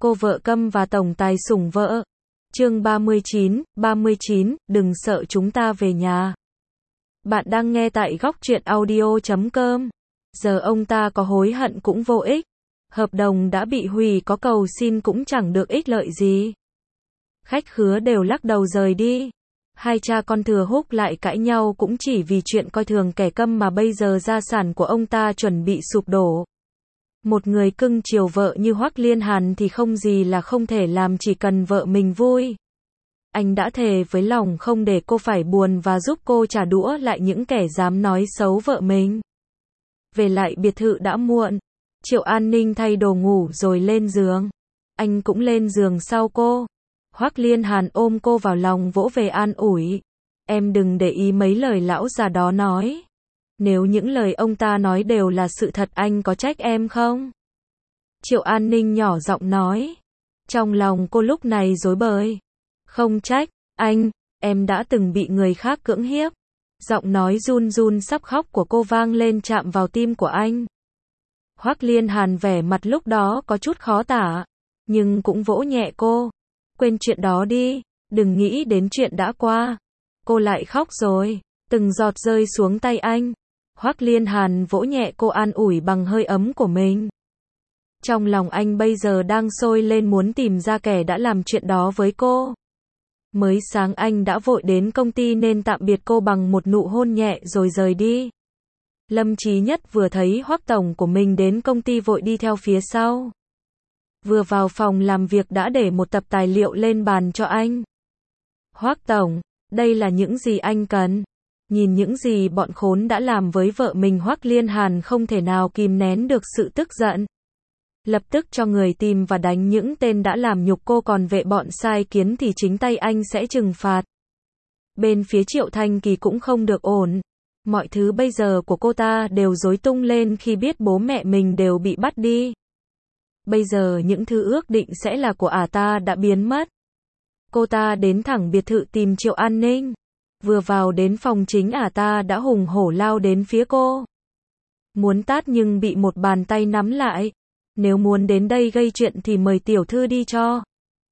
Cô vợ câm và tổng tài sủng vợ. Chương 39, đừng sợ chúng ta về nhà. Bạn đang nghe tại góc truyện audio.com. Giờ ông ta có hối hận cũng vô ích. Hợp đồng đã bị hủy, có cầu xin cũng chẳng được ích lợi gì. Khách khứa đều lắc đầu rời đi. Hai cha con Thừa Húc lại cãi nhau cũng chỉ vì chuyện coi thường kẻ câm mà bây giờ gia sản của ông ta chuẩn bị sụp đổ. Một người cưng chiều vợ như Hoắc Liên Hàn thì không gì là không thể làm, chỉ cần vợ mình vui. Anh đã thề với lòng không để cô phải buồn và giúp cô trả đũa lại những kẻ dám nói xấu vợ mình. Về lại biệt thự đã muộn. Triệu An Ninh thay đồ ngủ rồi lên giường. Anh cũng lên giường sau cô. Hoắc Liên Hàn ôm cô vào lòng vỗ về an ủi. Em đừng để ý mấy lời lão già đó nói. Nếu những lời ông ta nói đều là sự thật, anh có trách em không? Triệu An Ninh nhỏ giọng nói. Trong lòng cô lúc này rối bời. Không trách, anh, em đã từng bị người khác cưỡng hiếp. Giọng nói run run sắp khóc của cô vang lên chạm vào tim của anh. Hoắc Liên Hàn vẻ mặt lúc đó có chút khó tả, nhưng cũng vỗ nhẹ cô. Quên chuyện đó đi, đừng nghĩ đến chuyện đã qua. Cô lại khóc rồi, từng giọt rơi xuống tay anh. Hoắc Liên Hàn vỗ nhẹ cô an ủi bằng hơi ấm của mình. Trong lòng anh bây giờ đang sôi lên muốn tìm ra kẻ đã làm chuyện đó với cô. Mới sáng anh đã vội đến công ty nên tạm biệt cô bằng một nụ hôn nhẹ rồi rời đi. Lâm Chí Nhất vừa thấy Hoắc tổng của mình đến công ty vội đi theo phía sau. Vừa vào phòng làm việc đã để một tập tài liệu lên bàn cho anh. Hoắc tổng, đây là những gì anh cần. Nhìn những gì bọn khốn đã làm với vợ mình, Hoắc Liên Hàn không thể nào kìm nén được sự tức giận. Lập tức cho người tìm và đánh những tên đã làm nhục cô, còn về bọn sai kiến thì chính tay anh sẽ trừng phạt. Bên phía Triệu Thanh Kỳ cũng không được ổn. Mọi thứ bây giờ của cô ta đều rối tung lên khi biết bố mẹ mình đều bị bắt đi. Bây giờ những thứ ước định sẽ là của ta đã biến mất. Cô ta đến thẳng biệt thự tìm Triệu An Ninh. Vừa vào đến phòng chính, ta đã hùng hổ lao đến phía cô. Muốn tát nhưng bị một bàn tay nắm lại. Nếu muốn đến đây gây chuyện thì mời tiểu thư đi cho.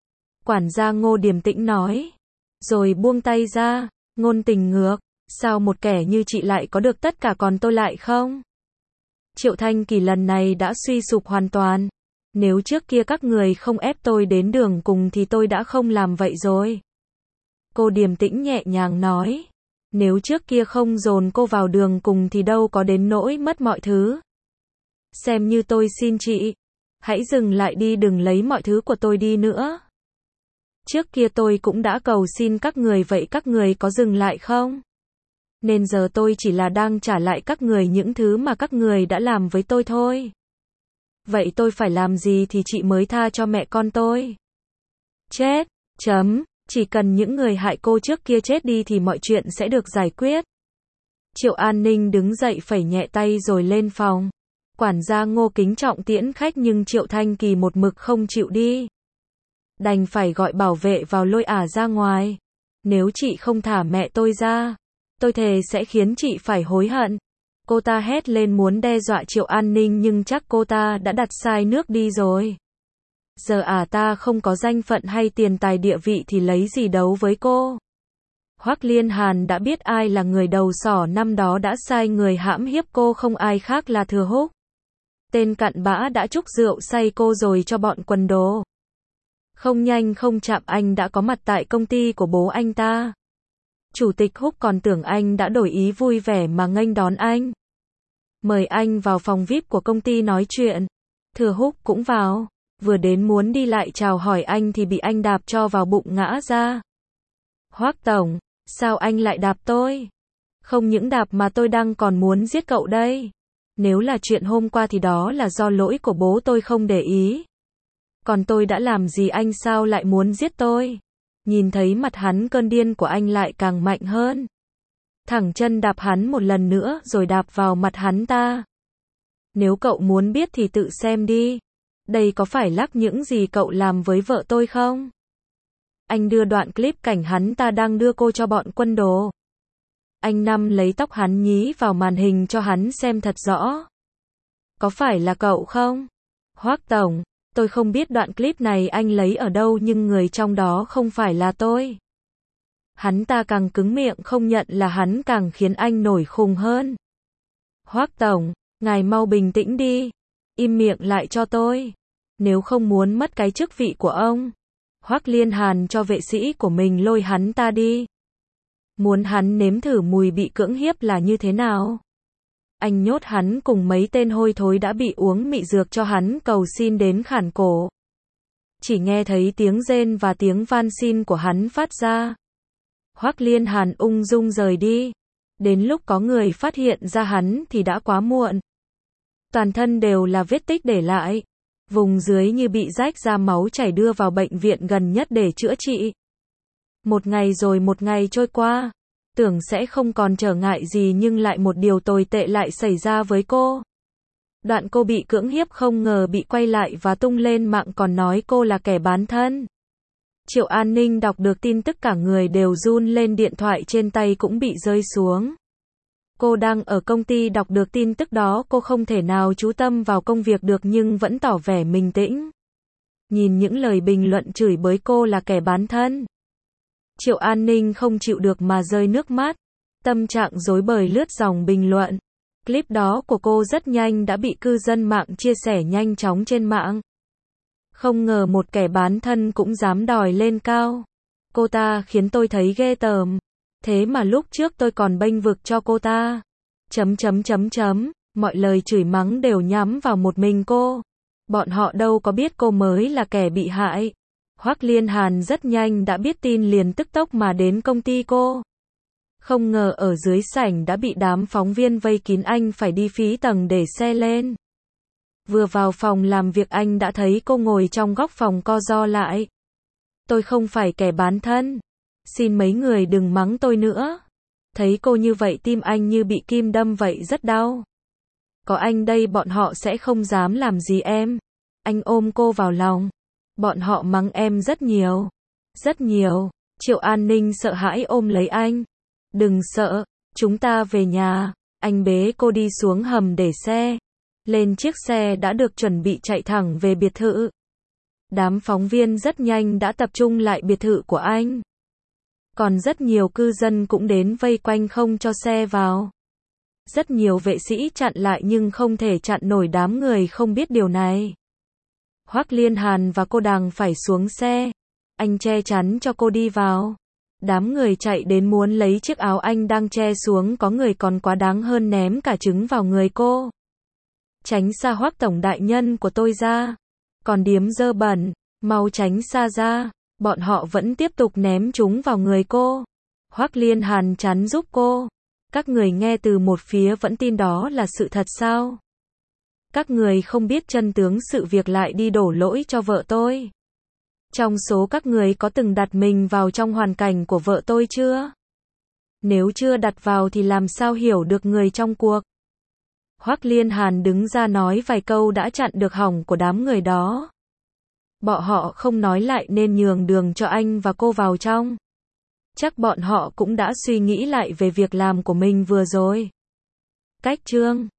Quản gia Ngô điềm tĩnh nói. Rồi buông tay ra. Ngôn tình ngược. Sao một kẻ như chị lại có được tất cả còn tôi lại không? Triệu Thanh Kỳ lần này đã suy sụp hoàn toàn. Nếu trước kia các người không ép tôi đến đường cùng thì tôi đã không làm vậy rồi. Cô điềm tĩnh nhẹ nhàng nói. Nếu trước kia không dồn cô vào đường cùng thì đâu có đến nỗi mất mọi thứ. Xem như tôi xin chị. Hãy dừng lại đi, đừng lấy mọi thứ của tôi đi nữa. Trước kia tôi cũng đã cầu xin các người, vậy các người có dừng lại không? Nên giờ tôi chỉ là đang trả lại các người những thứ mà các người đã làm với tôi thôi. Vậy tôi phải làm gì thì chị mới tha cho mẹ con tôi? Chết, chỉ cần những người hại cô trước kia chết đi thì mọi chuyện sẽ được giải quyết. Triệu An Ninh đứng dậy phẩy nhẹ tay rồi lên phòng. Quản gia Ngô kính trọng tiễn khách nhưng Triệu Thanh Kỳ một mực không chịu đi. Đành phải gọi bảo vệ vào lôi ra ngoài. Nếu chị không thả mẹ tôi ra, tôi thề sẽ khiến chị phải hối hận. Cô ta hét lên muốn đe dọa Triệu An Ninh nhưng chắc cô ta đã đặt sai nước đi rồi. Giờ ta không có danh phận hay tiền tài địa vị thì lấy gì đấu với cô. Hoắc Liên Hàn đã biết ai là người đầu sỏ năm đó đã sai người hãm hiếp cô, không ai khác là Thừa Húc. Tên cặn bã đã trúc rượu say cô rồi cho bọn quần đồ. Không nhanh không chậm anh đã có mặt tại công ty của bố anh ta. Chủ tịch Húc còn tưởng anh đã đổi ý, vui vẻ mà nghênh đón anh. Mời anh vào phòng VIP của công ty nói chuyện. Thừa Húc cũng vào. Vừa đến muốn đi lại chào hỏi anh thì bị anh đạp cho vào bụng ngã ra. Hoắc tổng, sao anh lại đạp tôi? Không những đạp mà tôi đang còn muốn giết cậu đây. Nếu là chuyện hôm qua thì đó là do lỗi của bố tôi không để ý. Còn tôi đã làm gì anh sao lại muốn giết tôi? Nhìn thấy mặt hắn, cơn điên của anh lại càng mạnh hơn. Thẳng chân đạp hắn một lần nữa rồi đạp vào mặt hắn ta. Nếu cậu muốn biết thì tự xem đi. Đây có phải lắc những gì cậu làm với vợ tôi không? Anh đưa đoạn clip cảnh hắn ta đang đưa cô cho bọn quân đồ. Anh nắm lấy tóc hắn nhí vào màn hình cho hắn xem thật rõ. Có phải là cậu không? Hoắc tổng, Tôi không biết đoạn clip này anh lấy ở đâu nhưng người trong đó không phải là tôi. Hắn ta càng cứng miệng không nhận là hắn càng khiến anh nổi khùng hơn. Hoắc tổng, ngài mau bình tĩnh đi. Im miệng lại cho tôi. Nếu không muốn mất cái chức vị của ông. Hoắc Liên Hàn cho vệ sĩ của mình lôi hắn ta đi. Muốn hắn nếm thử mùi bị cưỡng hiếp là như thế nào. Anh nhốt hắn cùng mấy tên hôi thối đã bị uống mị dược cho hắn cầu xin đến khản cổ. Chỉ nghe thấy tiếng rên và tiếng van xin của hắn phát ra. Hoắc Liên Hàn ung dung rời đi. Đến lúc có người phát hiện ra hắn thì đã quá muộn. Toàn thân đều là vết tích để lại. Vùng dưới như bị rách ra máu chảy đưa vào bệnh viện gần nhất để chữa trị. Một ngày rồi một ngày trôi qua. Tưởng sẽ không còn trở ngại gì nhưng lại một điều tồi tệ lại xảy ra với cô. Đoạn cô bị cưỡng hiếp không ngờ bị quay lại và tung lên mạng còn nói cô là kẻ bán thân. Triệu An Ninh đọc được tin tức cả người đều run lên, điện thoại trên tay cũng bị rơi xuống. Cô đang ở công ty đọc được tin tức đó, cô không thể nào chú tâm vào công việc được nhưng vẫn tỏ vẻ bình tĩnh. Nhìn những lời bình luận chửi bới cô là kẻ bán thân. Triệu An Ninh không chịu được mà rơi nước mắt. Tâm trạng rối bời lướt dòng bình luận. Clip đó của cô rất nhanh đã bị cư dân mạng chia sẻ nhanh chóng trên mạng. Không ngờ một kẻ bán thân cũng dám đòi lên cao. Cô ta khiến tôi thấy ghê tởm. Thế mà lúc trước tôi còn bênh vực cho cô ta. Mọi lời chửi mắng đều nhắm vào một mình cô. Bọn họ đâu có biết cô mới là kẻ bị hại. Hoắc Liên Hàn rất nhanh đã biết tin liền tức tốc mà đến công ty cô. Không ngờ ở dưới sảnh đã bị đám phóng viên vây kín, anh phải đi phí tầng để xe lên. Vừa vào phòng làm việc anh đã thấy cô ngồi trong góc phòng co ro lại. Tôi không phải kẻ bán thân. Xin mấy người đừng mắng tôi nữa. Thấy cô như vậy tim anh như bị kim đâm vậy, rất đau. Có anh đây bọn họ sẽ không dám làm gì em. Anh ôm cô vào lòng. Bọn họ mắng em rất nhiều. Rất nhiều. Triệu An Ninh sợ hãi ôm lấy anh. Đừng sợ, chúng ta về nhà. Anh bế cô đi xuống hầm để xe. Lên chiếc xe đã được chuẩn bị chạy thẳng về biệt thự. Đám phóng viên rất nhanh đã tập trung lại biệt thự của anh. Còn rất nhiều cư dân cũng đến vây quanh không cho xe vào. Rất nhiều vệ sĩ chặn lại nhưng không thể chặn nổi đám người không biết điều này. Hoắc Liên Hàn và cô đành phải xuống xe. Anh che chắn cho cô đi vào. Đám người chạy đến muốn lấy chiếc áo anh đang che xuống, có người còn quá đáng hơn ném cả trứng vào người cô. Tránh xa Hoắc tổng đại nhân của tôi ra. Còn điếm dơ bẩn, mau tránh xa ra. Bọn họ vẫn tiếp tục ném chúng vào người cô. Hoắc Liên Hàn chắn giúp cô. Các người nghe từ một phía vẫn tin đó là sự thật sao? Các người không biết chân tướng sự việc lại đi đổ lỗi cho vợ tôi. Trong số các người có từng đặt mình vào trong hoàn cảnh của vợ tôi chưa? Nếu chưa đặt vào thì làm sao hiểu được người trong cuộc? Hoắc Liên Hàn đứng ra nói vài câu đã chặn được hỏng của đám người đó. Bọn họ không nói lại nên nhường đường cho anh và cô vào trong. Chắc bọn họ cũng đã suy nghĩ lại về việc làm của mình vừa rồi. Cách chương